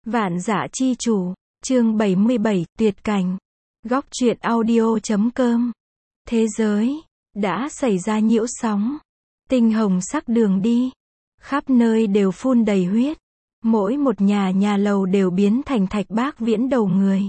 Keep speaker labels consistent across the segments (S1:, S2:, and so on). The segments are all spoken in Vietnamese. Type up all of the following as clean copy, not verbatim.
S1: Vạn Dã Chi Chủ, chương 77, tuyệt cảnh. Góc truyện audio.com. Thế giới đã xảy ra nhiễu sóng. Tinh hồng sắc đường đi, khắp nơi đều phun đầy huyết. Mỗi một nhà lầu đều biến thành Thạch Bác Viễn đầu người.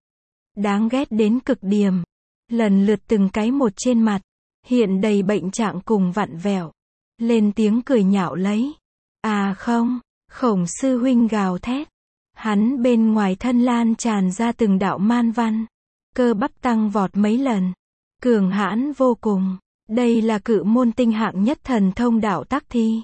S1: Đáng ghét đến cực điểm. Lần lượt từng cái một trên mặt, hiện đầy bệnh trạng cùng vặn vẹo. Lên tiếng cười nhạo lấy. À không, Khổng sư huynh gào thét. Hắn bên ngoài thân lan tràn ra từng đạo man văn. Cơ bắp tăng vọt mấy lần. Cường hãn vô cùng. Đây là cự môn tinh hạng nhất thần thông đạo tắc thi.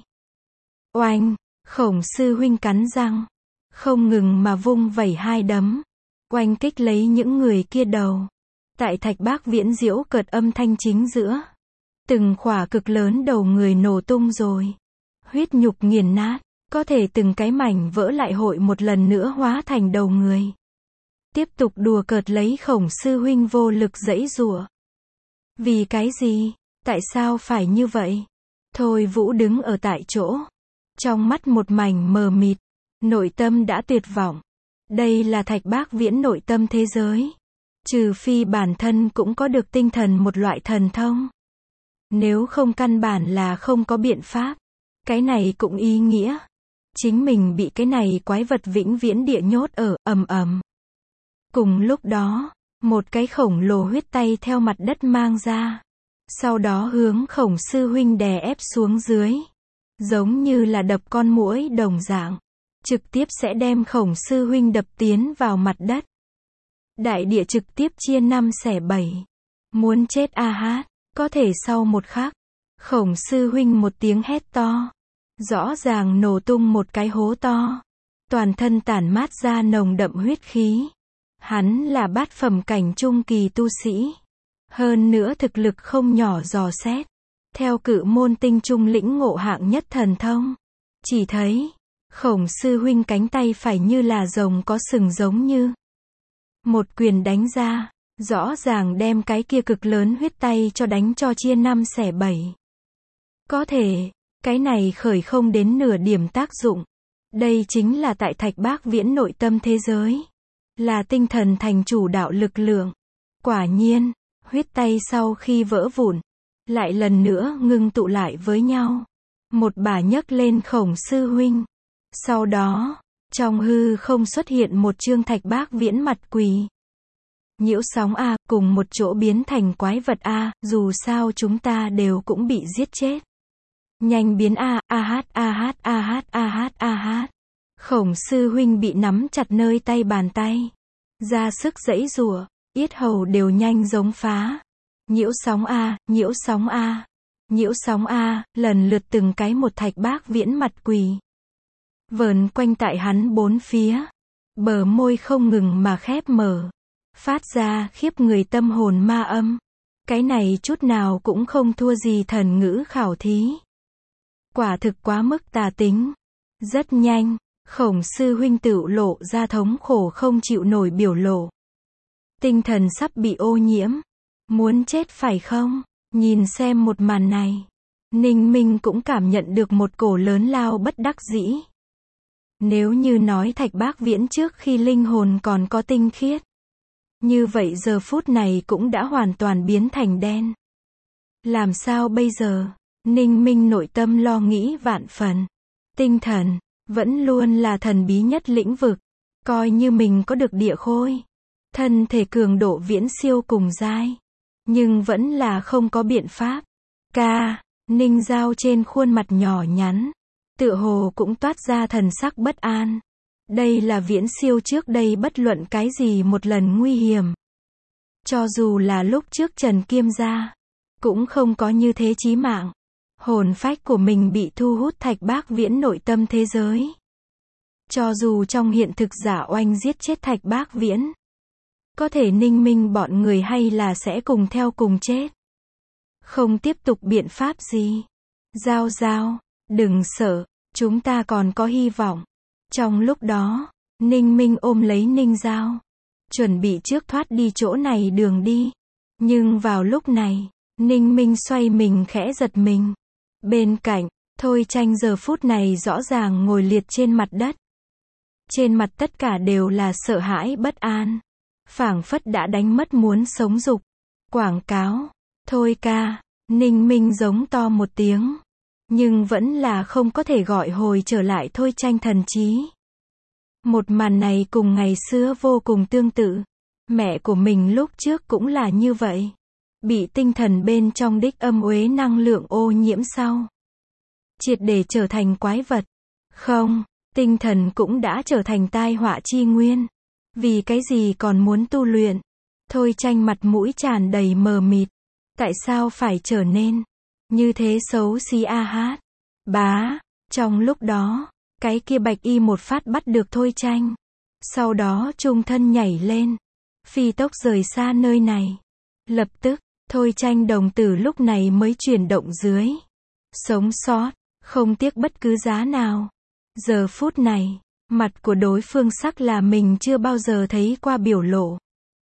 S1: Oanh, Khổng sư huynh cắn răng. Không ngừng mà vung vẩy hai đấm. Oanh kích lấy những người kia đầu. Tại Thạch Bác Viễn giễu cợt âm thanh chính giữa. Từng khỏa cực lớn đầu người nổ tung rồi. Huyết nhục nghiền nát. Có thể từng cái mảnh vỡ lại hội một lần nữa hóa thành đầu người. Tiếp tục đùa cợt lấy Khổng sư huynh vô lực giãy giụa. Vì cái gì? Tại sao phải như vậy? Thôi Vũ đứng ở tại chỗ. Trong mắt một mảnh mờ mịt. Nội tâm đã tuyệt vọng. Đây là Thạch Bác Viễn nội tâm thế giới. Trừ phi bản thân cũng có được tinh thần một loại thần thông. Nếu không căn bản là không có biện pháp. Cái này cũng ý nghĩa. Chính mình bị cái này quái vật vĩnh viễn địa nhốt ở, ầm. Cùng lúc đó, một cái khổng lồ huyết tay theo mặt đất mang ra. Sau đó hướng Khổng sư huynh đè ép xuống dưới. Giống như là đập con muỗi đồng dạng. Trực tiếp sẽ đem Khổng sư huynh đập tiến vào mặt đất. Đại địa trực tiếp chia 5 xẻ 7. Muốn chết a hát. Có thể sau một khắc, Khổng sư huynh một tiếng hét to. Rõ ràng nổ tung một cái hố to. Toàn thân tản mát ra nồng đậm huyết khí. Hắn là bát phẩm cảnh trung kỳ tu sĩ. Hơn nữa thực lực không nhỏ dò xét. Theo cự môn tinh trung lĩnh ngộ hạng nhất thần thông. Chỉ thấy, Khổng sư huynh cánh tay phải như là rồng có sừng giống như. Một quyền đánh ra, rõ ràng đem cái kia cực lớn huyết tay cho đánh cho chia 5 xẻ 7. Có thể, cái này khởi không đến nửa điểm tác dụng. Đây chính là tại Thạch Bác Viễn nội tâm thế giới. Là tinh thần thành chủ đạo lực lượng. Quả nhiên, huyết tay sau khi vỡ vụn, lại lần nữa ngưng tụ lại với nhau. Một bà nhấc lên Khổng sư huynh. Sau đó, trong hư không xuất hiện một chương Thạch Bác Viễn mặt quỳ. Nhiễu sóng a, cùng một chỗ biến thành quái vật a, dù sao chúng ta đều cũng bị giết chết. Nhanh biến a, a hát. Khổng sư huynh bị nắm chặt nơi tay bàn tay. Ra sức giãy giụa, yết hầu đều nhanh giống phá. Nhiễu sóng a, nhiễu sóng a. Nhiễu sóng a, lần lượt từng cái một Thạch Bác Viễn mặt quỳ. Vờn quanh tại hắn bốn phía. Bờ môi không ngừng mà khép mở. Phát ra khiếp người tâm hồn ma âm. Cái này chút nào cũng không thua gì thần ngữ khảo thí. Quả thực quá mức tà tính. Rất nhanh, Khổng sư huynh tựu lộ ra thống khổ không chịu nổi biểu lộ. Tinh thần sắp bị ô nhiễm. Muốn chết phải không? Nhìn xem một màn này. Ninh Minh cũng cảm nhận được một cổ lớn lao bất đắc dĩ. Nếu như nói Thạch Bác Viễn trước khi linh hồn còn có tinh khiết. Như vậy giờ phút này cũng đã hoàn toàn biến thành đen. Làm sao bây giờ? Ninh Minh nội tâm lo nghĩ vạn phần. Tinh thần, vẫn luôn là thần bí nhất lĩnh vực. Coi như mình có được địa khôi. Thân thể cường độ viễn siêu cùng giai. Nhưng vẫn là không có biện pháp. Ninh Giao trên khuôn mặt nhỏ nhắn. Tựa hồ cũng toát ra thần sắc bất an. Đây là viễn siêu trước đây bất luận cái gì một lần nguy hiểm. Cho dù là lúc trước Trần Kiêm gia. Cũng không có như thế chí mạng. Hồn phách của mình bị thu hút Thạch Bác Viễn nội tâm thế giới. Cho dù trong hiện thực giả oanh giết chết Thạch Bác Viễn. Có thể Ninh Minh bọn người hay là sẽ cùng theo cùng chết. Không tiếp tục biện pháp gì. Giao, đừng sợ, chúng ta còn có hy vọng. Trong lúc đó, Ninh Minh ôm lấy Ninh Giao. Chuẩn bị trước thoát đi chỗ này đường đi. Nhưng vào lúc này, Ninh Minh xoay mình khẽ giật mình. Bên cạnh, Thôi Tranh giờ phút này rõ ràng ngồi liệt trên mặt đất. Trên mặt tất cả đều là sợ hãi bất an. Phảng phất đã đánh mất muốn sống dục. Quảng cáo. Thôi ca. Ninh Minh giống to một tiếng. Nhưng vẫn là không có thể gọi hồi trở lại Thôi Tranh thần trí. Một màn này cùng ngày xưa vô cùng tương tự. Mẹ của mình lúc trước cũng là như vậy. Bị tinh thần bên trong đích âm uế năng lượng ô nhiễm sau. Triệt để trở thành quái vật. Không, tinh thần cũng đã trở thành tai họa chi nguyên. Vì cái gì còn muốn tu luyện? Thôi Tranh mặt mũi tràn đầy mờ mịt. Tại sao phải trở nên như thế xấu xí a hát? Bá, trong lúc đó, cái kia bạch y một phát bắt được Thôi Tranh. Sau đó trung thân nhảy lên. Phi tốc rời xa nơi này. Lập tức, Thôi Tranh đồng tử lúc này mới chuyển động dưới. Sống sót, không tiếc bất cứ giá nào. Giờ phút này, mặt của đối phương sắc là mình chưa bao giờ thấy qua biểu lộ.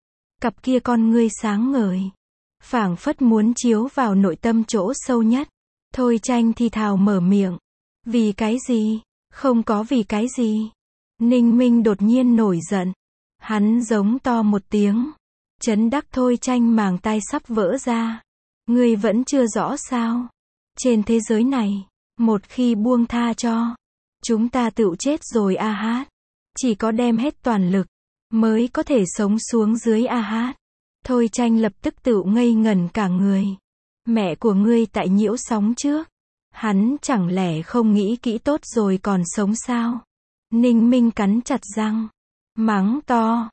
S1: Cặp kia con ngươi sáng ngời. Phảng phất muốn chiếu vào nội tâm chỗ sâu nhất. Thôi Tranh thì thào mở miệng. Vì cái gì? Không có vì cái gì. Ninh Minh đột nhiên nổi giận. Hắn giống to một tiếng. Chấn đắc Thôi Tranh màng tai sắp vỡ ra. Ngươi vẫn chưa rõ sao? Trên thế giới này, một khi buông tha cho, chúng ta tựu chết rồi a hát. Chỉ có đem hết toàn lực, mới có thể sống xuống dưới a hát. Thôi Tranh lập tức tựu ngây ngẩn cả người. Mẹ của ngươi tại nhiễu sóng trước. Hắn chẳng lẽ không nghĩ kỹ tốt rồi còn sống sao? Ninh Minh cắn chặt răng. Mắng to.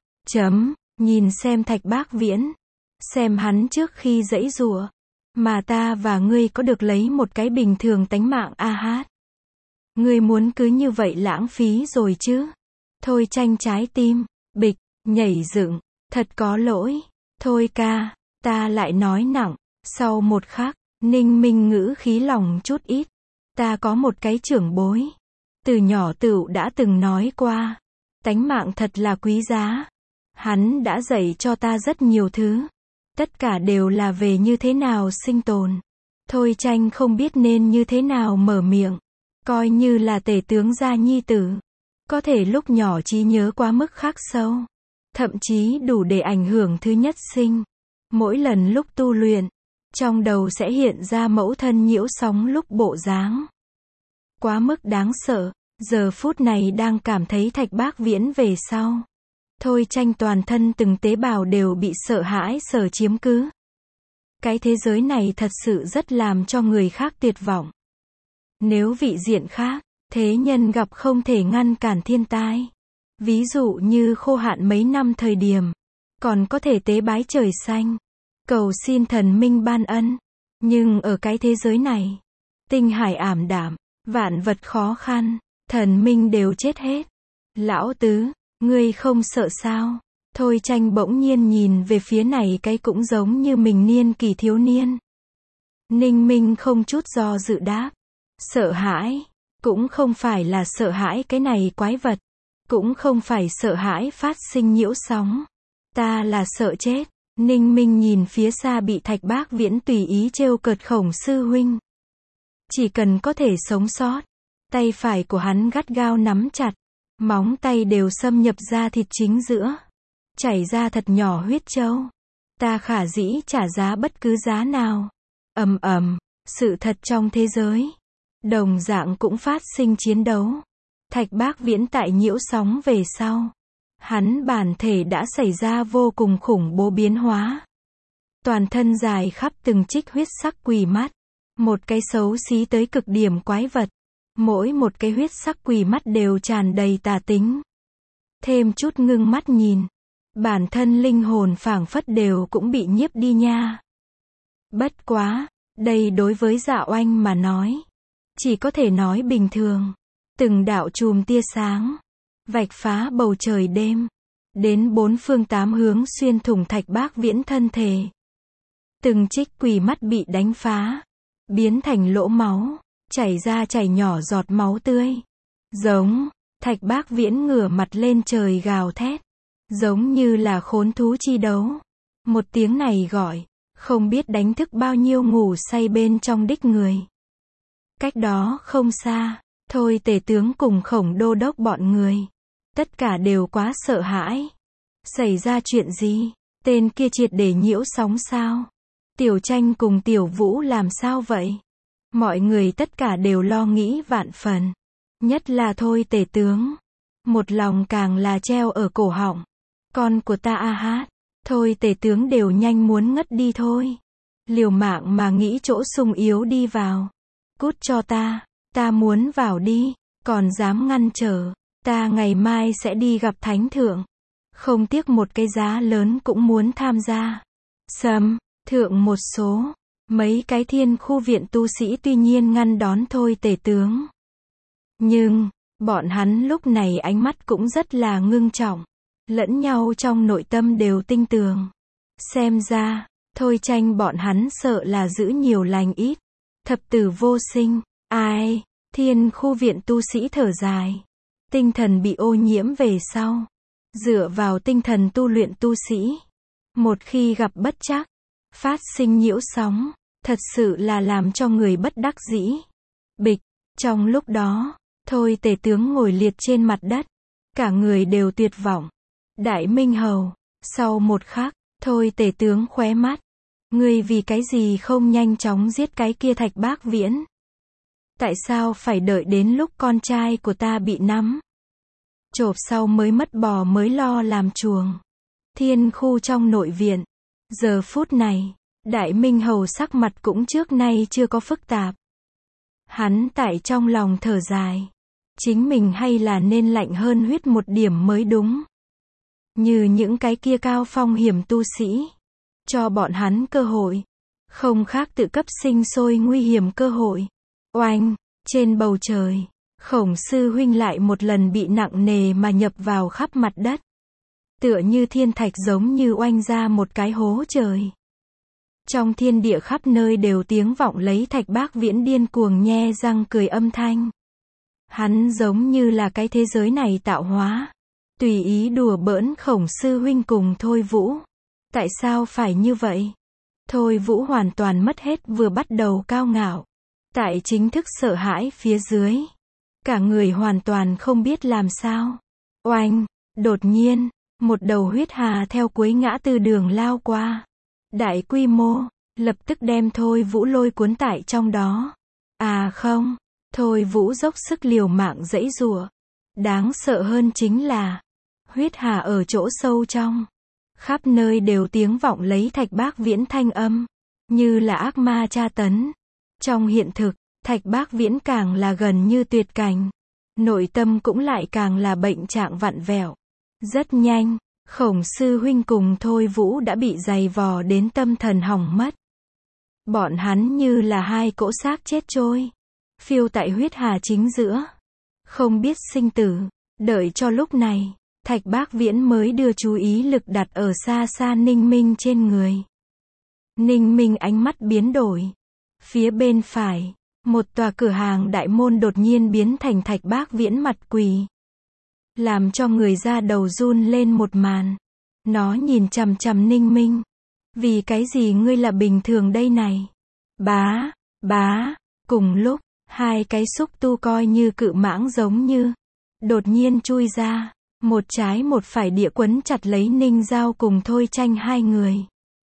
S1: Nhìn xem Thạch Bác Viễn. Xem hắn trước khi giãy giụa. Mà ta và ngươi có được lấy một cái bình thường tánh mạng a hát. Ngươi muốn cứ như vậy lãng phí rồi chứ? Thôi Tranh trái tim. Bịch. Nhảy dựng. Thật có lỗi. Thôi ca. Ta lại nói nặng. Sau một khắc, Ninh Minh ngữ khí lòng chút ít. Ta có một cái trưởng bối. Từ nhỏ tựu đã từng nói qua. Tánh mạng thật là quý giá. Hắn đã dạy cho ta rất nhiều thứ. Tất cả đều là về như thế nào sinh tồn. Thôi Tranh không biết nên như thế nào mở miệng. Coi như là tể tướng gia nhi tử. Có thể lúc nhỏ trí nhớ quá mức khắc sâu. Thậm chí đủ để ảnh hưởng thứ nhất sinh. Mỗi lần lúc tu luyện, trong đầu sẽ hiện ra mẫu thân nhiễu sóng lúc bộ dáng. Quá mức đáng sợ. Giờ phút này đang cảm thấy Thạch Bác Viễn về sau. Thôi Tranh toàn thân từng tế bào đều bị sợ hãi sở chiếm cứ. Cái thế giới này thật sự rất làm cho người khác tuyệt vọng. Nếu vị diện khác, thế nhân gặp không thể ngăn cản thiên tai. Ví dụ như khô hạn mấy năm thời điểm, còn có thể tế bái trời xanh, cầu xin thần minh ban ân. Nhưng ở cái thế giới này, tinh hải ảm đạm, vạn vật khó khăn, thần minh đều chết hết. Lão tứ, ngươi không sợ sao? Thôi Tranh bỗng nhiên nhìn về phía này cái cũng giống như mình niên kỳ thiếu niên. Ninh Minh không chút do dự đáp. Sợ hãi, cũng không phải là sợ hãi cái này quái vật. Cũng không phải sợ hãi phát sinh nhiễu sóng. Ta là sợ chết. Ninh Minh nhìn phía xa bị Thạch Bác Viễn tùy ý trêu cợt Khổng sư huynh. Chỉ cần có thể sống sót. Tay phải của hắn gắt gao nắm chặt. Móng tay đều xâm nhập ra thịt chính giữa. Chảy ra thật nhỏ huyết châu. Ta khả dĩ trả giá bất cứ giá nào. Sự thật trong thế giới. Đồng dạng cũng phát sinh chiến đấu. Thạch Bác Viễn tại nhiễu sóng về sau. Hắn bản thể đã xảy ra vô cùng khủng bố biến hóa. Toàn thân dài khắp từng trích huyết sắc quỷ mắt. Một cái xấu xí tới cực điểm quái vật. Mỗi một cái huyết sắc quỷ mắt đều tràn đầy tà tính. Thêm chút ngưng mắt nhìn. Bản thân linh hồn phảng phất đều cũng bị nhiếp đi nha. Bất quá, đây đối với Dạ Oanh mà nói. Chỉ có thể nói bình thường. Từng đạo chùm tia sáng. Vạch phá bầu trời đêm. Đến bốn phương tám hướng xuyên thủng Thạch Bác Viễn thân thể. Từng trích quỷ mắt bị đánh phá. Biến thành lỗ máu. Chảy ra chảy nhỏ giọt máu tươi. Giống. Thạch Bác Viễn ngửa mặt lên trời gào thét. Giống như là khốn thú chi đấu. Một tiếng này gọi. Không biết đánh thức bao nhiêu ngủ say bên trong đích người. Cách đó không xa. Thôi tể tướng cùng Khổng đô đốc bọn người. Tất cả đều quá sợ hãi. Xảy ra chuyện gì? Tên kia triệt để nhiễu sóng sao? Tiểu Tranh cùng Tiểu Vũ làm sao vậy? Mọi người tất cả đều lo nghĩ vạn phần. Nhất là Thôi Tể tướng. Một lòng càng là treo ở cổ họng. Con của ta a hát. Thôi Tể tướng đều nhanh muốn ngất đi thôi. Liều mạng mà nghĩ chỗ sung yếu đi vào. Cút cho ta muốn vào đi, còn dám ngăn trở. Ta ngày mai sẽ đi gặp Thánh Thượng. Không tiếc một cái giá lớn cũng muốn tham gia. Thượng một số. Mấy cái Thiên Khu viện tu sĩ tuy nhiên ngăn đón Thôi Tể tướng. Nhưng, bọn hắn lúc này ánh mắt cũng rất là ngưng trọng. Lẫn nhau trong nội tâm đều tinh tường. Xem ra, Thôi Tranh bọn hắn sợ là giữ nhiều lành ít. Thập tử vô sinh. Ai? Thiên Khu viện tu sĩ thở dài. Tinh thần bị ô nhiễm về sau. Dựa vào tinh thần tu luyện tu sĩ. Một khi gặp bất trắc, phát sinh nhiễu sóng, thật sự là làm cho người bất đắc dĩ. Bịch, trong lúc đó, Thôi Tể tướng ngồi liệt trên mặt đất. Cả người đều tuyệt vọng. Đại Minh Hầu, sau một khắc, Thôi Tể tướng khóe mắt. Ngươi vì cái gì không nhanh chóng giết cái kia Thạch Bác Viễn? Tại sao phải đợi đến lúc con trai của ta bị nắm chộp sau mới mất bò mới lo làm chuồng? Thiên Khu trong nội viện. Giờ phút này, Đại Minh Hầu sắc mặt cũng trước nay chưa có phức tạp. Hắn tại trong lòng thở dài. Chính mình hay là nên lạnh hơn huyết một điểm mới đúng. Như những cái kia cao phong hiểm tu sĩ. Cho bọn hắn cơ hội. Không khác tự cấp sinh sôi nguy hiểm cơ hội. Oanh, trên bầu trời, Khổng sư huynh lại một lần bị nặng nề mà nhập vào khắp mặt đất. Tựa như thiên thạch giống như oanh ra một cái hố trời. Trong thiên địa khắp nơi đều tiếng vọng lấy Thạch Bác Viễn điên cuồng nhe răng cười âm thanh. Hắn giống như là cái thế giới này tạo hóa. Tùy ý đùa bỡn Khổng sư huynh cùng Thôi Vũ. Tại sao phải như vậy? Thôi Vũ hoàn toàn mất hết vừa bắt đầu cao ngạo. Tại chính thức sợ hãi phía dưới. Cả người hoàn toàn không biết làm sao. Oanh, đột nhiên, một đầu huyết hà theo cuối ngã tư đường lao qua. Đại quy mô, lập tức đem Thôi Vũ lôi cuốn tại trong đó. À không, Thôi Vũ dốc sức liều mạng giãy giụa. Đáng sợ hơn chính là, huyết hà ở chỗ sâu trong. Khắp nơi đều tiếng vọng lấy Thạch Bác Viễn thanh âm. Như là ác ma tra tấn. Trong hiện thực, Thạch Bác Viễn càng là gần như tuyệt cảnh. Nội tâm cũng lại càng là bệnh trạng vặn vẹo. Rất nhanh, Khổng sư huynh cùng Thôi Vũ đã bị giày vò đến tâm thần hỏng mất. Bọn hắn như là hai cỗ xác chết trôi. Phiêu tại huyết hà chính giữa. Không biết sinh tử. Đợi cho lúc này, Thạch Bác Viễn mới đưa chú ý lực đặt ở xa xa Ninh Minh trên người. Ninh Minh ánh mắt biến đổi. Phía bên phải, một tòa cửa hàng đại môn đột nhiên biến thành Thạch Bác Viễn mặt quỳ. Làm cho người da đầu run lên một màn. Nó nhìn chằm chằm Ninh Minh. Vì cái gì ngươi là bình thường đây này? Bá. Cùng lúc, hai cái xúc tu coi như cự mãng giống như. Đột nhiên chui ra. Một trái một phải địa quấn chặt lấy Ninh Giao cùng Thôi Tranh hai người.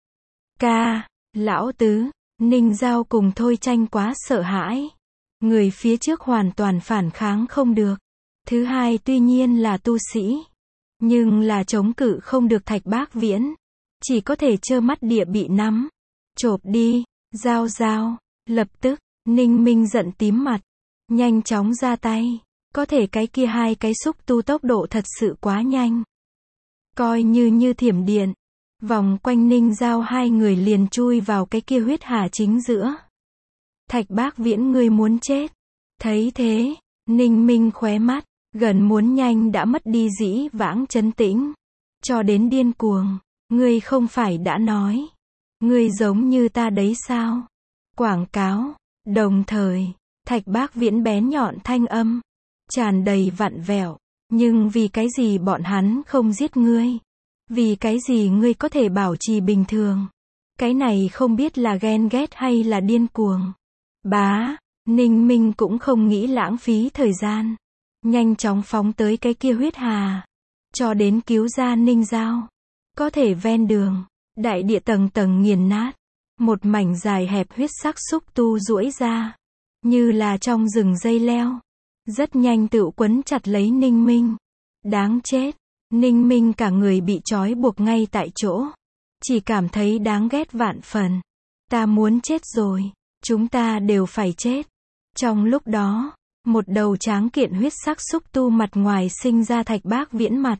S1: Lão tứ, Ninh Giao cùng Thôi Tranh quá sợ hãi. Người phía trước hoàn toàn phản kháng không được. Thứ hai tuy nhiên là tu sĩ. Nhưng là chống cự không được Thạch Bác Viễn. Chỉ có thể trơ mắt địa bị nắm chộp đi. Giao. Lập tức, Ninh Minh giận tím mặt. Nhanh chóng ra tay. Có thể cái kia hai cái xúc tu tốc độ thật sự quá nhanh. Coi như thiểm điện. Vòng quanh Ninh Giao hai người liền chui vào cái kia huyết hà chính giữa. Thạch Bác Viễn ngươi muốn chết. Thấy thế, Ninh Minh khóe mắt, gần muốn nhanh đã mất đi dĩ vãng trấn tĩnh. Cho đến điên cuồng, ngươi không phải đã nói. Ngươi giống như ta đấy sao? Quảng cáo. Đồng thời, Thạch Bác Viễn bén nhọn thanh âm. Tràn đầy vặn vẹo. Nhưng vì cái gì bọn hắn không giết ngươi? Vì cái gì ngươi có thể bảo trì bình thường? Cái này không biết là ghen ghét hay là điên cuồng. Ninh Minh cũng không nghĩ lãng phí thời gian. nhanh chóng phóng tới cái kia huyết hà, cho đến cứu ra Ninh Giao. Có thể ven đường, đại địa tầng tầng nghiền nát, một mảnh dài hẹp huyết sắc xúc tu duỗi ra, như là trong rừng dây leo, rất nhanh tựu quấn chặt lấy Ninh Minh. Đáng chết, Ninh Minh cả người bị trói buộc ngay tại chỗ, chỉ cảm thấy đáng ghét vạn phần. Ta muốn chết rồi, chúng ta đều phải chết. Trong lúc đó, một đầu tráng kiện huyết sắc xúc tu mặt ngoài sinh ra Thạch Bác Viễn mặt.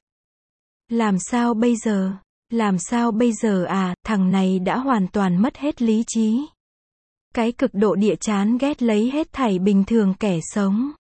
S1: Làm sao bây giờ? Làm sao bây giờ à, thằng này đã hoàn toàn mất hết lý trí. Cái cực độ địa chán ghét lấy hết thảy bình thường kẻ sống.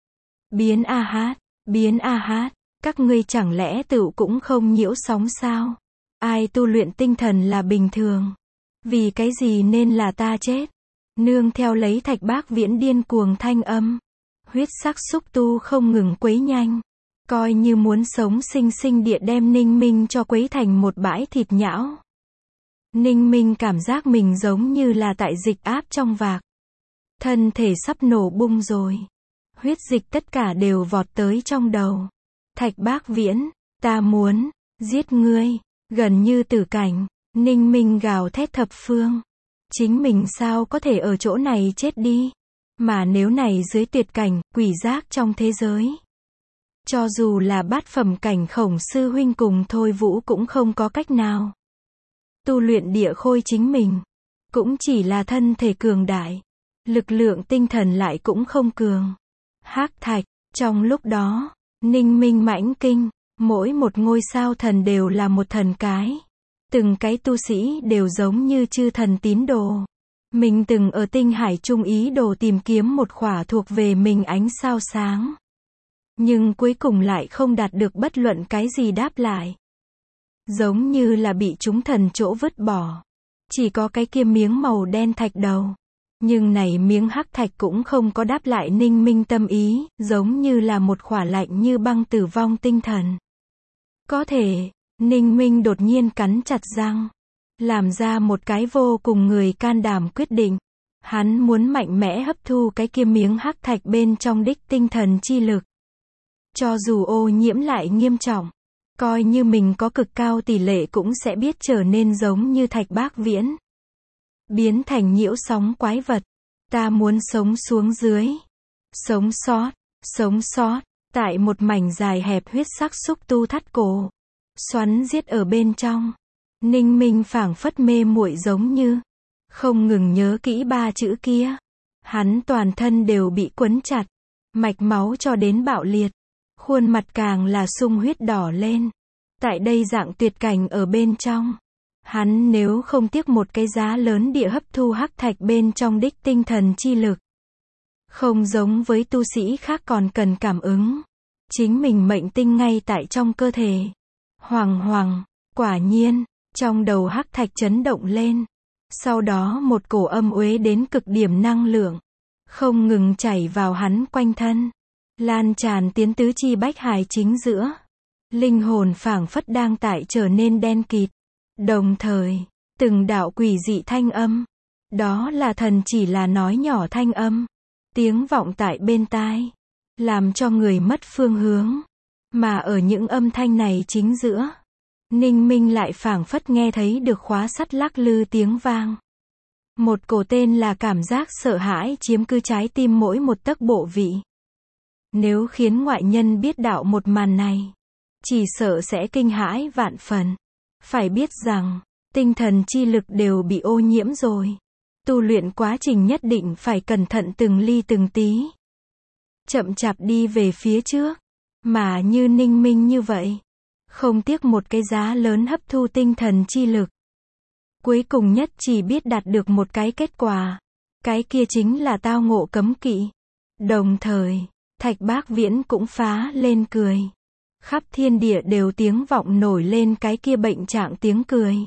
S1: Biến a hát, biến a hát, các ngươi chẳng lẽ tựu cũng không nhiễu sóng sao? Ai tu luyện tinh thần là bình thường. Vì cái gì nên là ta chết? Nương theo lấy Thạch Bác Viễn điên cuồng thanh âm. Huyết sắc xúc tu không ngừng quấy nhanh. Coi như muốn sống sinh sinh địa đem Ninh Minh cho quấy thành một bãi thịt nhão. Ninh Minh cảm giác mình giống như là tại dịch áp trong vạc. Thân thể sắp nổ bung rồi. Huyết dịch tất cả đều vọt tới trong đầu. Thạch Bác Viễn, ta muốn giết ngươi, gần như tử cảnh. Ninh Minh gào thét thập phương. Chính mình sao có thể ở chỗ này chết đi? Mà nếu này dưới tuyệt cảnh, quỷ giác trong thế giới. Cho dù là bát phẩm cảnh Khổng sư huynh cùng Thôi Vũ cũng không có cách nào. Tu luyện địa khôi chính mình, cũng chỉ là thân thể cường đại. Lực lượng tinh thần lại cũng không cường. Hắc Thạch, trong lúc đó, Ninh Minh mãnh kinh, mỗi một ngôi sao thần đều là một thần cái. Từng cái tu sĩ đều giống như chư thần tín đồ. Mình từng ở tinh hải trung ý đồ tìm kiếm một khỏa thuộc về mình ánh sao sáng. Nhưng cuối cùng lại không đạt được bất luận cái gì đáp lại. Giống như là bị chúng thần chỗ vứt bỏ. Chỉ có cái kia miếng màu đen thạch đầu. Nhưng này miếng hắc thạch cũng không có đáp lại Ninh Minh tâm ý, giống như là một khỏa lạnh như băng tử vong tinh thần. Có thể, Ninh Minh đột nhiên cắn chặt răng. Làm ra một cái vô cùng người can đảm quyết định. Hắn muốn mạnh mẽ hấp thu cái kia miếng hắc thạch bên trong đích tinh thần chi lực. Cho dù ô nhiễm lại nghiêm trọng, coi như mình có cực cao tỷ lệ cũng sẽ biết trở nên giống như Thạch Bác Viễn. Biến thành nhiễu sóng quái vật. Ta muốn sống xuống dưới. Sống sót, tại một mảnh dài hẹp huyết sắc xúc tu thắt cổ. Xoắn giết ở bên trong. Ninh Minh phảng phất mê muội giống như. Không ngừng nhớ kỹ ba chữ kia. Hắn toàn thân đều bị quấn chặt. Mạch máu cho đến bạo liệt. Khuôn mặt càng là sung huyết đỏ lên. Tại đây dạng tuyệt cảnh ở bên trong. Hắn nếu không tiếc một cái giá lớn địa hấp thu hắc thạch bên trong đích tinh thần chi lực. Không giống với tu sĩ khác còn cần cảm ứng. Chính mình mệnh tinh ngay tại trong cơ thể. Hoàng, quả nhiên, trong đầu hắc thạch chấn động lên. Sau đó một cổ âm uế đến cực điểm năng lượng. Không ngừng chảy vào hắn quanh thân. Lan tràn tiến tứ chi bách hải chính giữa. Linh hồn phảng phất đang tại trở nên đen kịt. Đồng thời, từng đạo quỷ dị thanh âm. Đó là thần chỉ là nói nhỏ thanh âm. Tiếng vọng tại bên tai. Làm cho người mất phương hướng. Mà ở những âm thanh này chính giữa. Ninh Minh lại phảng phất nghe thấy được khóa sắt lắc lư tiếng vang. Một cổ tên là cảm giác sợ hãi chiếm cứ trái tim mỗi một tấc bộ vị. Nếu khiến ngoại nhân biết đạo một màn này, chỉ sợ sẽ kinh hãi vạn phần. Phải biết rằng, tinh thần chi lực đều bị ô nhiễm rồi. Tu luyện quá trình nhất định phải cẩn thận từng ly từng tí. Chậm chạp đi về phía trước. Mà như Ninh Minh như vậy. Không tiếc một cái giá lớn hấp thu tinh thần chi lực. Cuối cùng nhất chỉ biết đạt được một cái kết quả. Cái kia chính là tao ngộ cấm kỵ. Đồng thời, Thạch Bác Viễn cũng phá lên cười. Khắp thiên địa đều tiếng vọng nổi lên cái kia bệnh trạng tiếng cười.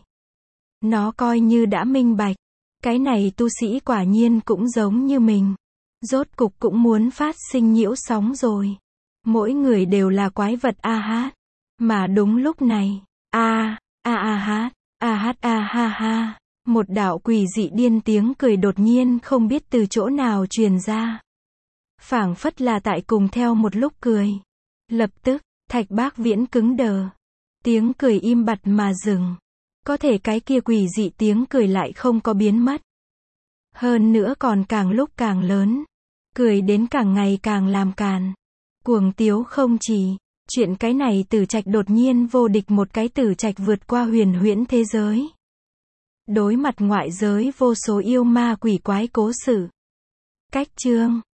S1: Nó coi như đã minh bạch. Cái này tu sĩ quả nhiên cũng giống như mình. Rốt cục cũng muốn phát sinh nhiễu sóng rồi. Mỗi người đều là quái vật a hát. Mà đúng lúc này, ha. Một đạo quỷ dị điên tiếng cười đột nhiên không biết từ chỗ nào truyền ra. Phảng phất là tại cùng theo một lúc cười. Lập tức, Thạch Bác Viễn cứng đờ. Tiếng cười im bặt mà dừng. Có thể cái kia quỷ dị tiếng cười lại không có biến mất. Hơn nữa còn càng lúc càng lớn. Cười đến càng ngày càng làm càn. Cuồng tiếu không chỉ. Chuyện cái này Tử Trạch đột nhiên vô địch một cái Tử Trạch vượt qua huyền huyễn thế giới. Đối mặt ngoại giới vô số yêu ma quỷ quái cố sự. Cách chương